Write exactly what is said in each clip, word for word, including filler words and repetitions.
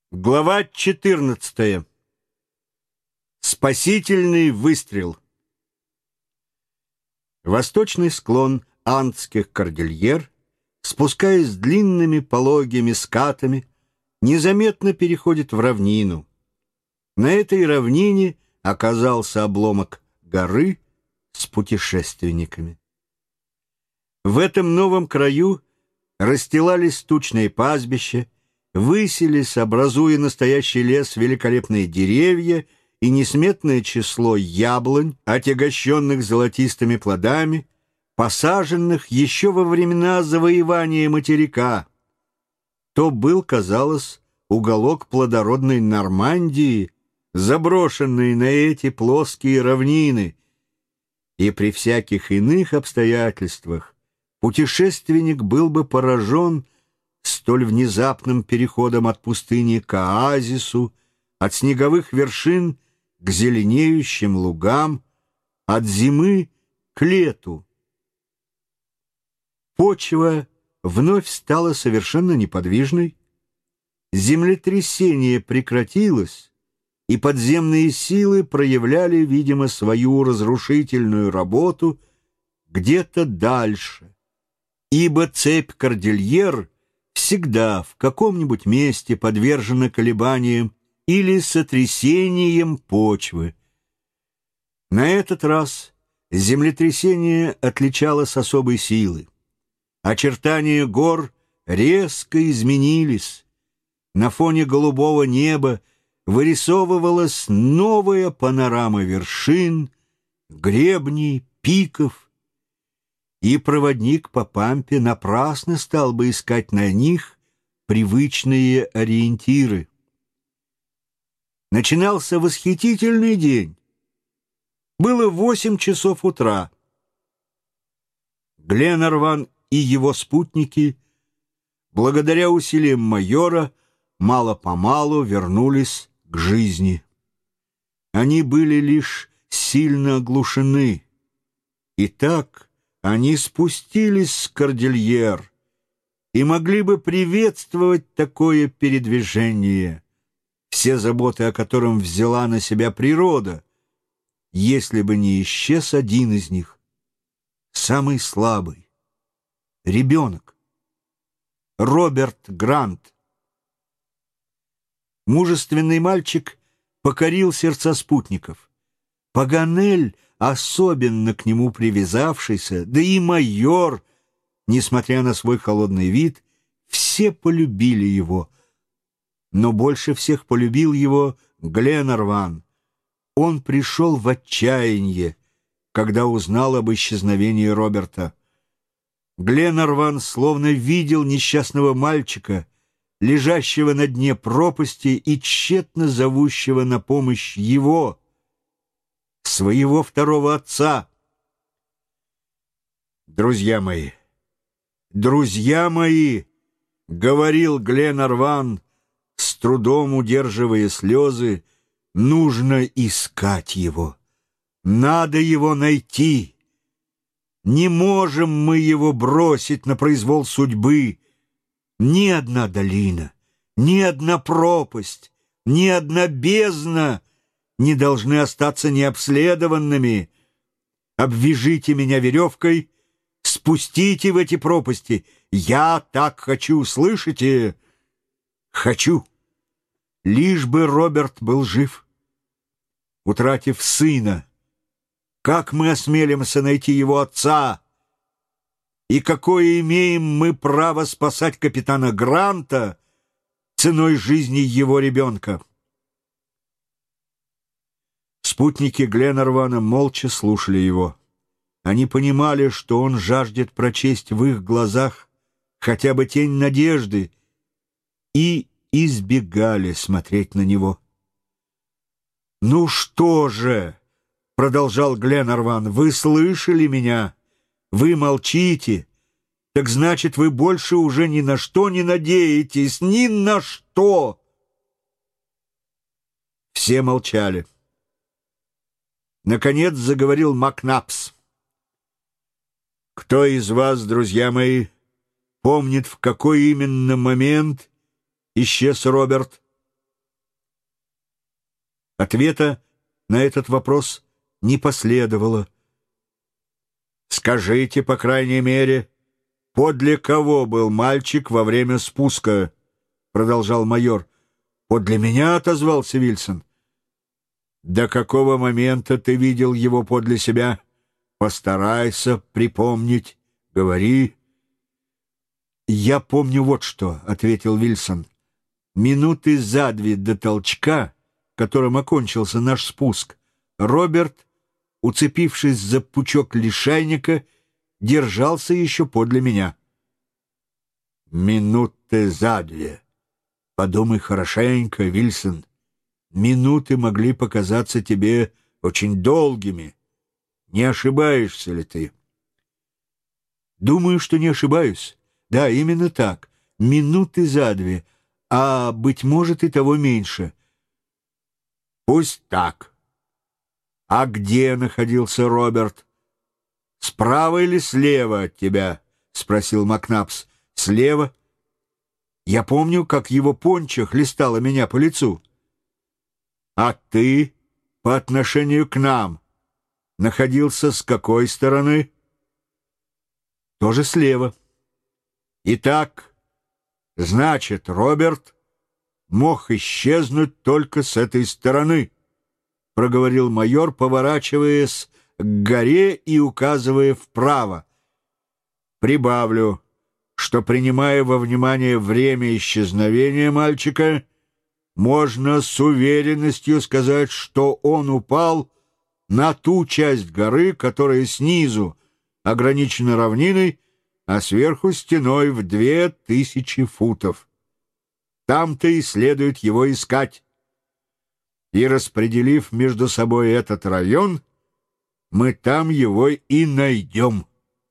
Глава четырнадцатая. Спасительный выстрел. Восточный склон Андских кордильер, спускаясь длинными пологими скатами, незаметно переходит в равнину. На этой равнине оказался обломок горы с путешественниками. В этом новом краю расстилались тучные пастбища, высились, образуя настоящий лес, великолепные деревья и несметное число яблонь, отягощенных золотистыми плодами, посаженных еще во времена завоевания материка. То был, казалось, уголок плодородной Нормандии, заброшенный на эти плоские равнины, и при всяких иных обстоятельствах путешественник был бы поражен столь внезапным переходом от пустыни к оазису, от снеговых вершин к зеленеющим лугам, от зимы к лету. Почва вновь стала совершенно неподвижной, землетрясение прекратилось, и подземные силы проявляли, видимо, свою разрушительную работу где-то дальше, ибо цепь кордильер всегда в каком-нибудь месте подвержена колебаниям или сотрясениям почвы. На этот раз землетрясение отличалось особой силой. Очертания гор резко изменились. На фоне голубого неба вырисовывалась новая панорама вершин, гребней, пиков, и проводник по пампе напрасно стал бы искать на них привычные ориентиры. Начинался восхитительный день. Было восемь часов утра. Гленарван и его спутники, благодаря усилиям майора, мало-помалу вернулись к жизни. Они были лишь сильно оглушены. Итак, они спустились с кордильер и могли бы приветствовать такое передвижение, все заботы о котором взяла на себя природа, если бы не исчез один из них, самый слабый, ребенок, Роберт Грант. Мужественный мальчик покорил сердца спутников. Паганель, особенно к нему привязавшийся, да и майор, несмотря на свой холодный вид, все полюбили его. Но больше всех полюбил его Гленарван. Он пришел в отчаяние, когда узнал об исчезновении Роберта. Гленарван словно видел несчастного мальчика, лежащего на дне пропасти и тщетно зовущего на помощь его, своего второго отца. «Друзья мои, друзья мои!» — говорил Гленарван, с трудом удерживая слезы, — «нужно искать его, надо его найти. Не можем мы его бросить на произвол судьбы. Ни одна долина, ни одна пропасть, ни одна бездна не должны остаться необследованными. Обвяжите меня веревкой, спустите в эти пропасти. Я так хочу, слышите? Хочу. Лишь бы Роберт был жив. Утратив сына, как мы осмелимся найти его отца? И какое имеем мы право спасать капитана Гранта ценой жизни его ребенка?» Спутники Гленарвана молча слушали его. Они понимали, что он жаждет прочесть в их глазах хотя бы тень надежды, и избегали смотреть на него. «Ну что же?» — продолжал Гленарван. «Вы слышали меня? Вы молчите? Так значит, вы больше уже ни на что не надеетесь, ни на что!» Все молчали. Наконец заговорил Макнапс. «Кто из вас, друзья мои, помнит, в какой именно момент исчез Роберт?» Ответа на этот вопрос не последовало. «Скажите, по крайней мере, подле кого был мальчик во время спуска?» — продолжал майор. «Подле меня», — отозвался Вильсон. «До какого момента ты видел его подле себя? Постарайся припомнить. Говори». «Я помню вот что», — ответил Вильсон. «Минуты за две до толчка, которым окончился наш спуск, Роберт, уцепившись за пучок лишайника, держался еще подле меня». «Минуты за две. Подумай хорошенько, Вильсон. Минуты могли показаться тебе очень долгими. Не ошибаешься ли ты?» «Думаю, что не ошибаюсь. Да, именно так. Минуты за две, а, быть может, и того меньше». «Пусть так. А где находился Роберт? Справа или слева от тебя?» — спросил Макнапс. «Слева. Я помню, как его пончо хлестало меня по лицу». «А ты по отношению к нам находился с какой стороны?» «Тоже слева». «Итак, значит, Роберт мог исчезнуть только с этой стороны», — проговорил майор, поворачиваясь к горе и указывая вправо. «Прибавлю, что, принимая во внимание время исчезновения мальчика, можно с уверенностью сказать, что он упал на ту часть горы, которая снизу ограничена равниной, а сверху стеной в две тысячи футов. Там-то и следует его искать. И, распределив между собой этот район, мы там его и найдем».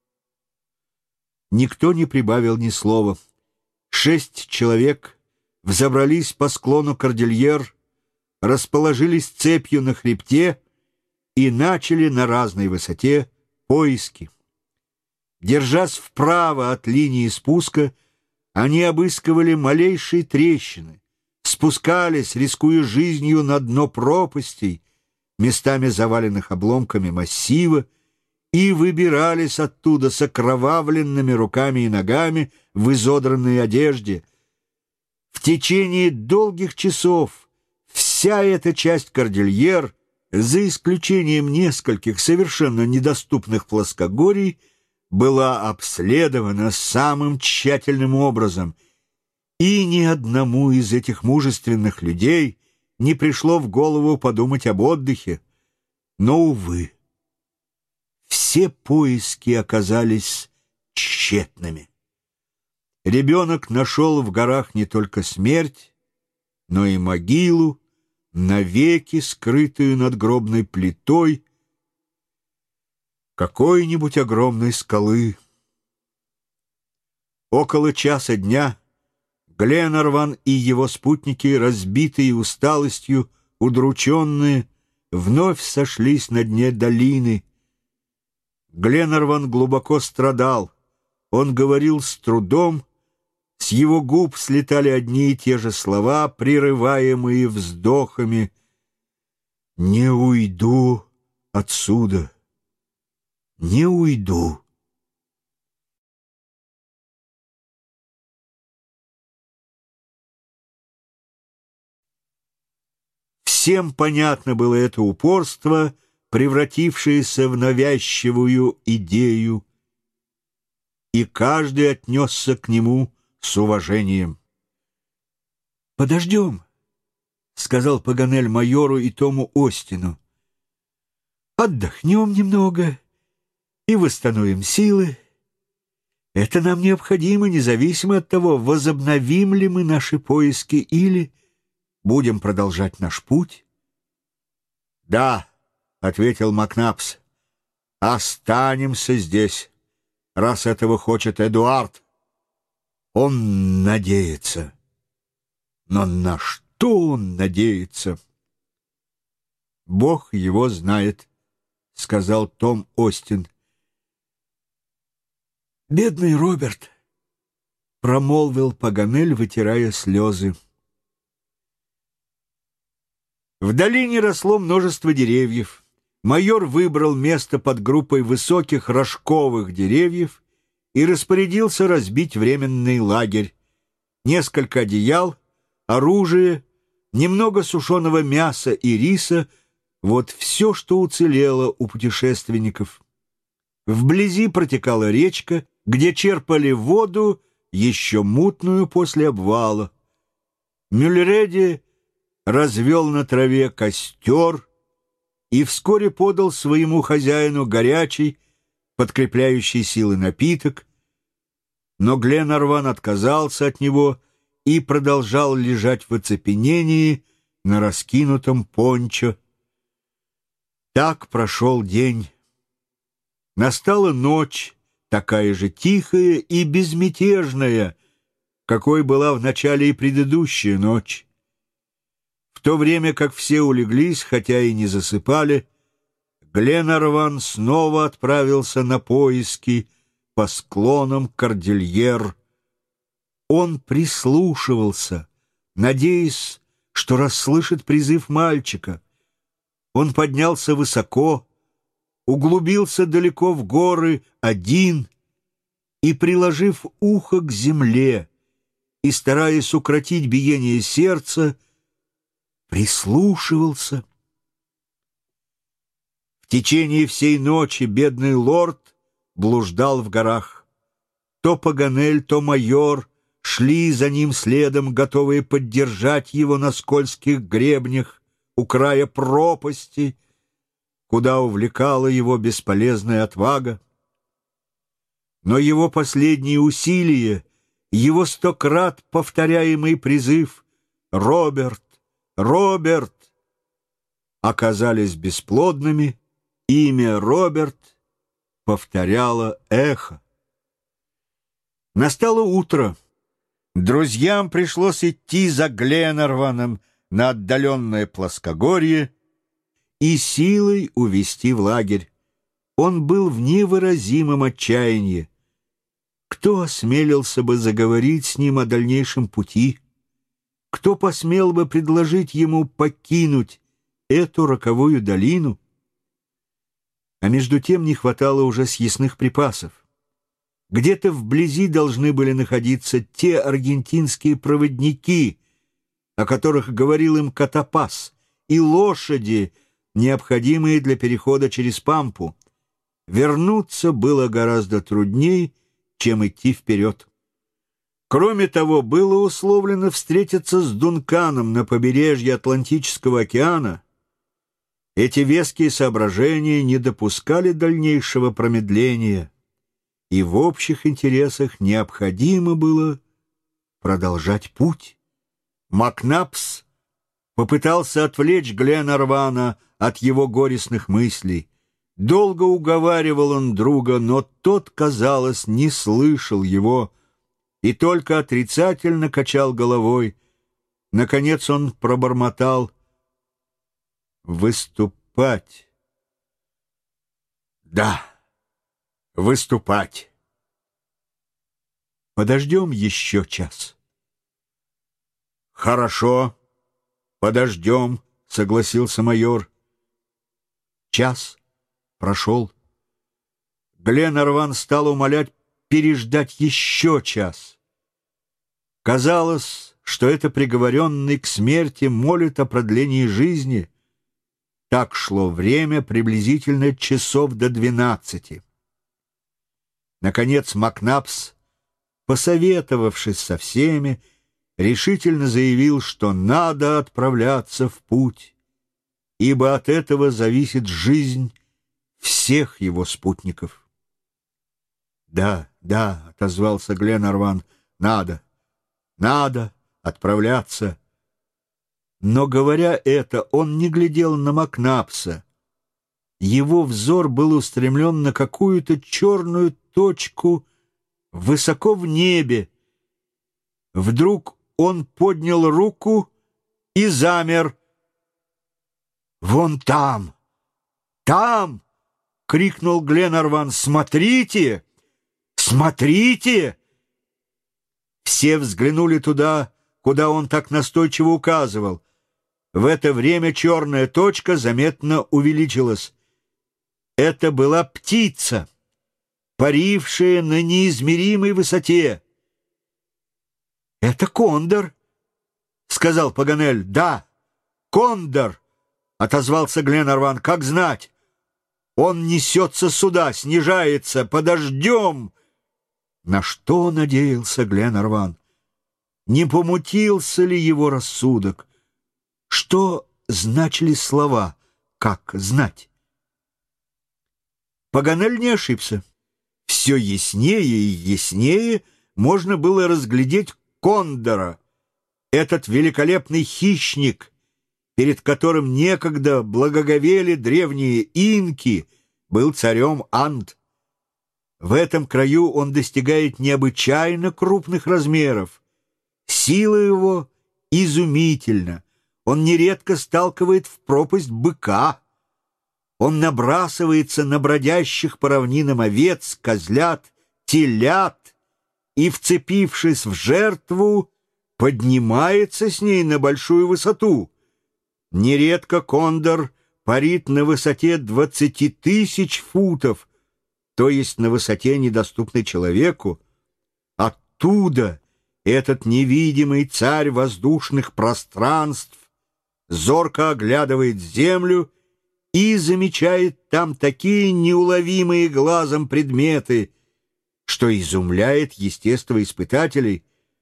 Никто не прибавил ни слова. Шесть человек взобрались по склону кордильер, расположились цепью на хребте и начали на разной высоте поиски. Держась вправо от линии спуска, они обыскивали малейшие трещины, спускались, рискуя жизнью, на дно пропастей, местами заваленных обломками массива, и выбирались оттуда с окровавленными руками и ногами в изодранной одежде. В течение долгих часов вся эта часть кордильер, за исключением нескольких совершенно недоступных плоскогорий, была обследована самым тщательным образом, и ни одному из этих мужественных людей не пришло в голову подумать об отдыхе. Но, увы, все поиски оказались тщетными. Ребенок нашел в горах не только смерть, но и могилу, навеки скрытую надгробной плитой какой-нибудь огромной скалы. Около часа дня Гленарван и его спутники, разбитые усталостью, удрученные, вновь сошлись на дне долины. Гленарван глубоко страдал. Он говорил с трудом, с его губ слетали одни и те же слова, прерываемые вздохами. «Не уйду отсюда, не уйду». Всем понятно было это упорство, превратившееся в навязчивую идею, и каждый отнесся к нему с уважением. «Подождем», — сказал Паганель майору и Тому Остину. «Отдохнем немного и восстановим силы. Это нам необходимо, независимо от того, возобновим ли мы наши поиски или будем продолжать наш путь». «Да», — ответил Макнапс, — «останемся здесь, раз этого хочет Эдуард. Он надеется». «Но на что он надеется?» «Бог его знает», — сказал Том Остин. «Бедный Роберт», — промолвил Паганель, вытирая слезы. В долине росло множество деревьев. Майор выбрал место под группой высоких рожковых деревьев и распорядился разбить временный лагерь. Несколько одеял, оружие, немного сушеного мяса и риса — вот все, что уцелело у путешественников. Вблизи протекала речка, где черпали воду, еще мутную после обвала. Мюльреди развел на траве костер и вскоре подал своему хозяину горячий, подкрепляющий силы напиток, но Гленарван отказался от него и продолжал лежать в оцепенении на раскинутом пончо. Так прошел день. Настала ночь, такая же тихая и безмятежная, какой была в начале и предыдущая ночь. В то время как все улеглись, хотя и не засыпали, Гленарван снова отправился на поиски по склонам Кордильер. Он прислушивался, надеясь, что расслышит призыв мальчика. Он поднялся высоко, углубился далеко в горы один и, приложив ухо к земле и стараясь укротить биение сердца, прислушивался. В течение всей ночи бедный лорд блуждал в горах. То Паганель, то майор шли за ним следом, готовые поддержать его на скользких гребнях у края пропасти, куда увлекала его бесполезная отвага. Но его последние усилия, его стократ повторяемый призыв «Роберт! Роберт!» оказались бесплодными. Имя Роберт повторяло эхо. Настало утро. Друзьям пришлось идти за Гленарваном на отдаленное плоскогорье и силой увести в лагерь. Он был в невыразимом отчаянии. Кто осмелился бы заговорить с ним о дальнейшем пути? Кто посмел бы предложить ему покинуть эту роковую долину? А между тем не хватало уже съестных припасов. Где-то вблизи должны были находиться те аргентинские проводники, о которых говорил им Катапас, и лошади, необходимые для перехода через Пампу. Вернуться было гораздо трудней, чем идти вперед. Кроме того, было условлено встретиться с Дунканом на побережье Атлантического океана. Эти веские соображения не допускали дальнейшего промедления, и в общих интересах необходимо было продолжать путь. Макнапс попытался отвлечь Гленарвана от его горестных мыслей. Долго уговаривал он друга, но тот, казалось, не слышал его и только отрицательно качал головой. Наконец он пробормотал: «Выступать. Да, выступать. Подождем еще час». «Хорошо, подождем», — согласился майор. Час прошел. Гленарван стал умолять переждать еще час. Казалось, что это приговоренный к смерти молит о продлении жизни. Так шло время приблизительно часов до двенадцати. Наконец Макнапс, посоветовавшись со всеми, решительно заявил, что надо отправляться в путь, ибо от этого зависит жизнь всех его спутников. «Да, да», — отозвался Гленарван, — «надо, надо отправляться». Но, говоря это, он не глядел на Макнапса. Его взор был устремлен на какую-то черную точку высоко в небе. Вдруг он поднял руку и замер. «Вон там! Там!» — крикнул Гленарван. «Смотрите! Смотрите!» Все взглянули туда, куда он так настойчиво указывал. В это время черная точка заметно увеличилась. Это была птица, парившая на неизмеримой высоте. «Это кондор», — сказал Паганель. «Да, кондор», — отозвался Гленарван. «Как знать? Он несется сюда, снижается, подождем». На что надеялся Гленарван? Не помутился ли его рассудок? Что значили слова «как знать»? Паганель не ошибся. Все яснее и яснее можно было разглядеть кондора, этот великолепный хищник, перед которым некогда благоговели древние инки, был царем Анд. В этом краю он достигает необычайно крупных размеров. Сила его изумительна. Он нередко сталкивает в пропасть быка. Он набрасывается на бродящих по равнинам овец, козлят, телят и, вцепившись в жертву, поднимается с ней на большую высоту. Нередко кондор парит на высоте двадцати тысяч футов, то есть на высоте, недоступной человеку. Оттуда этот невидимый царь воздушных пространств зорко оглядывает землю и замечает там такие неуловимые глазом предметы, что изумляет естествоиспытателей.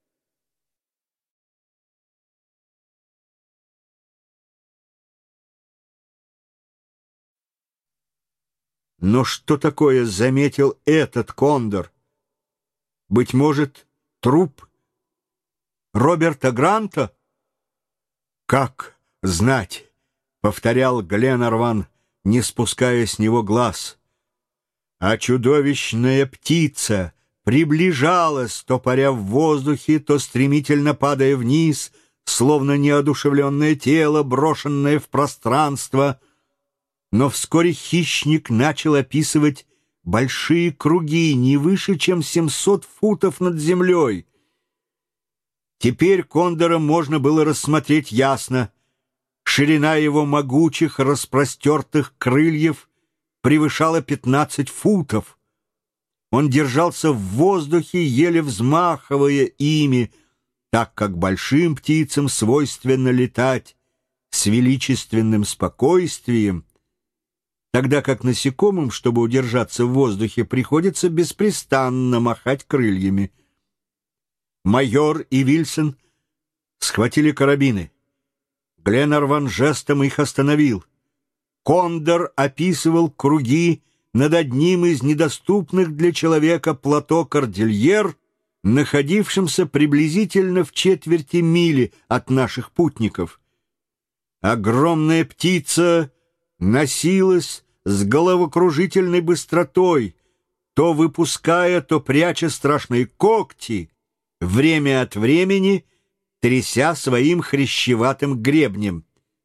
Но что такое заметил этот кондор? Быть может, труп Роберта Гранта? «Как знать?» — повторял Гленарван, не спуская с него глаз. А чудовищная птица приближалась, то паря в воздухе, то стремительно падая вниз, словно неодушевленное тело, брошенное в пространство. Но вскоре хищник начал описывать большие круги, не выше, чем семьсот футов над землей. Теперь кондора можно было рассмотреть ясно. Ширина его могучих распростертых крыльев превышала пятнадцать футов. Он держался в воздухе, еле взмахивая ими, так как большим птицам свойственно летать с величественным спокойствием, тогда как насекомым, чтобы удержаться в воздухе, приходится беспрестанно махать крыльями. Майор и Вильсон схватили карабины. Гленарван жестом их остановил. Кондор описывал круги над одним из недоступных для человека плато Кордильер, находившимся приблизительно в четверти мили от наших путников. Огромная птица носилась с головокружительной быстротой, то выпуская, то пряча страшные когти, время от времени тряся своим хрящеватым гребнем.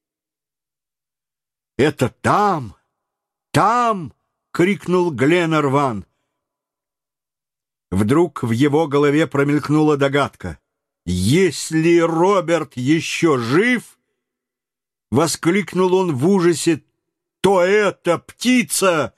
«Это там! Там!» — крикнул Гленарван. Вдруг в его голове промелькнула догадка. «Если Роберт еще жив!» — воскликнул он в ужасе. «То это птица!»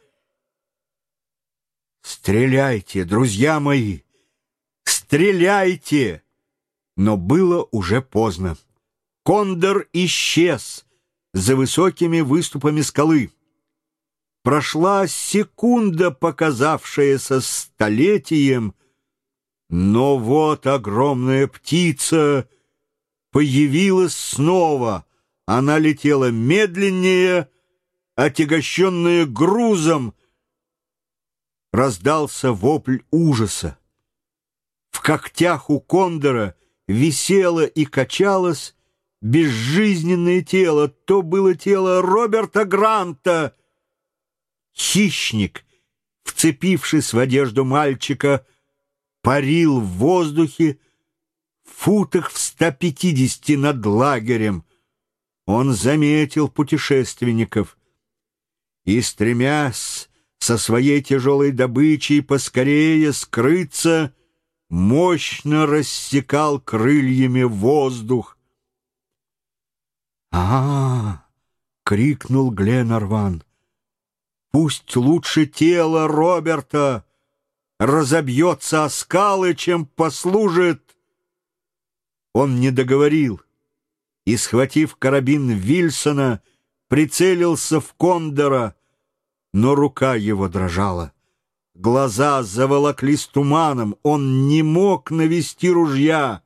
«Стреляйте, друзья мои! Стреляйте!» Но было уже поздно. Кондор исчез за высокими выступами скалы. Прошла секунда, показавшаяся столетием, но вот огромная птица появилась снова. Она летела медленнее, отягощенная грузом. Раздался вопль ужаса. В когтях у кондора висело и качалось безжизненное тело. То было тело Роберта Гранта. Хищник, вцепившись в одежду мальчика, парил в воздухе в футах в ста пятидесяти над лагерем. Он заметил путешественников и, стремясь со своей тяжелой добычей поскорее скрыться, мощно рассекал крыльями воздух. «А-а-а!» — крикнул Гленарван. «Пусть лучше тело Роберта разобьется о скалы, чем послужит!» Он не договорил и, схватив карабин Вильсона, прицелился в Кондора, но рука его дрожала. Глаза заволоклись туманом, он не мог навести ружья.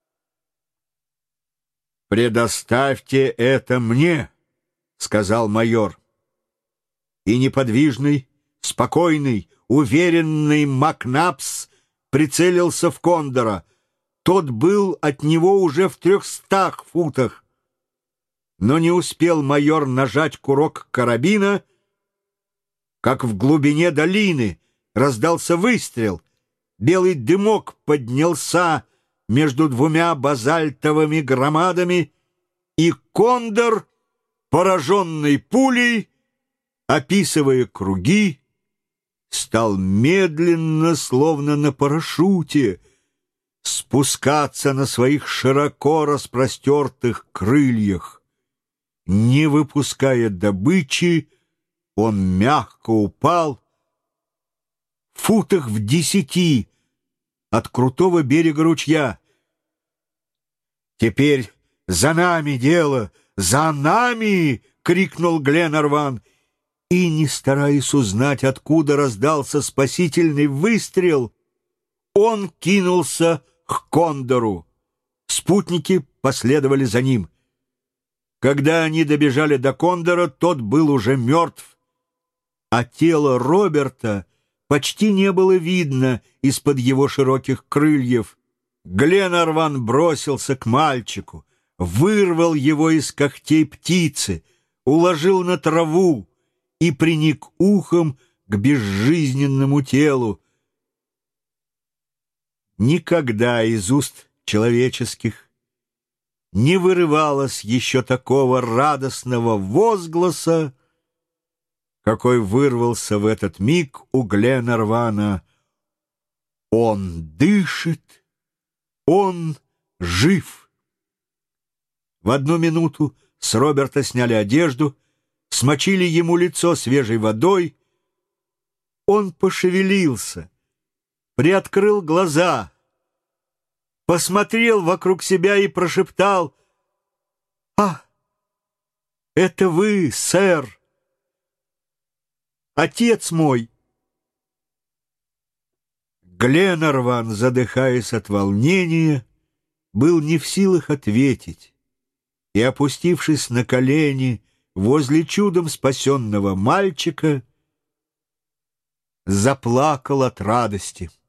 «Предоставьте это мне», — сказал майор. И неподвижный, спокойный, уверенный Макнапс прицелился в Кондора. Тот был от него уже в трехстах футах. Но не успел майор нажать курок карабина, как в глубине долины раздался выстрел. Белый дымок поднялся между двумя базальтовыми громадами, и Кондор, пораженный пулей, описывая круги, стал медленно, словно на парашюте, спускаться на своих широко распростертых крыльях. Не выпуская добычи, он мягко упал в футах в десяти от крутого берега ручья. «Теперь за нами дело! За нами!» — крикнул Гленарван. И, не стараясь узнать, откуда раздался спасительный выстрел, он кинулся к Кондору. Спутники последовали за ним. Когда они добежали до Кондора, тот был уже мертв, а тело Роберта почти не было видно из-под его широких крыльев. Гленарван бросился к мальчику, вырвал его из когтей птицы, уложил на траву и приник ухом к безжизненному телу. Никогда из уст человеческих не вырывалось еще такого радостного возгласа, какой вырвался в этот миг у Гленарвана. Он дышит, он жив. В одну минуту с Роберта сняли одежду, смочили ему лицо свежей водой. Он пошевелился, приоткрыл глаза, посмотрел вокруг себя и прошептал: «А, это вы, сэр! Отец мой!» Гленарван, задыхаясь от волнения, был не в силах ответить и, опустившись на колени возле чудом спасенного мальчика, заплакал от радости.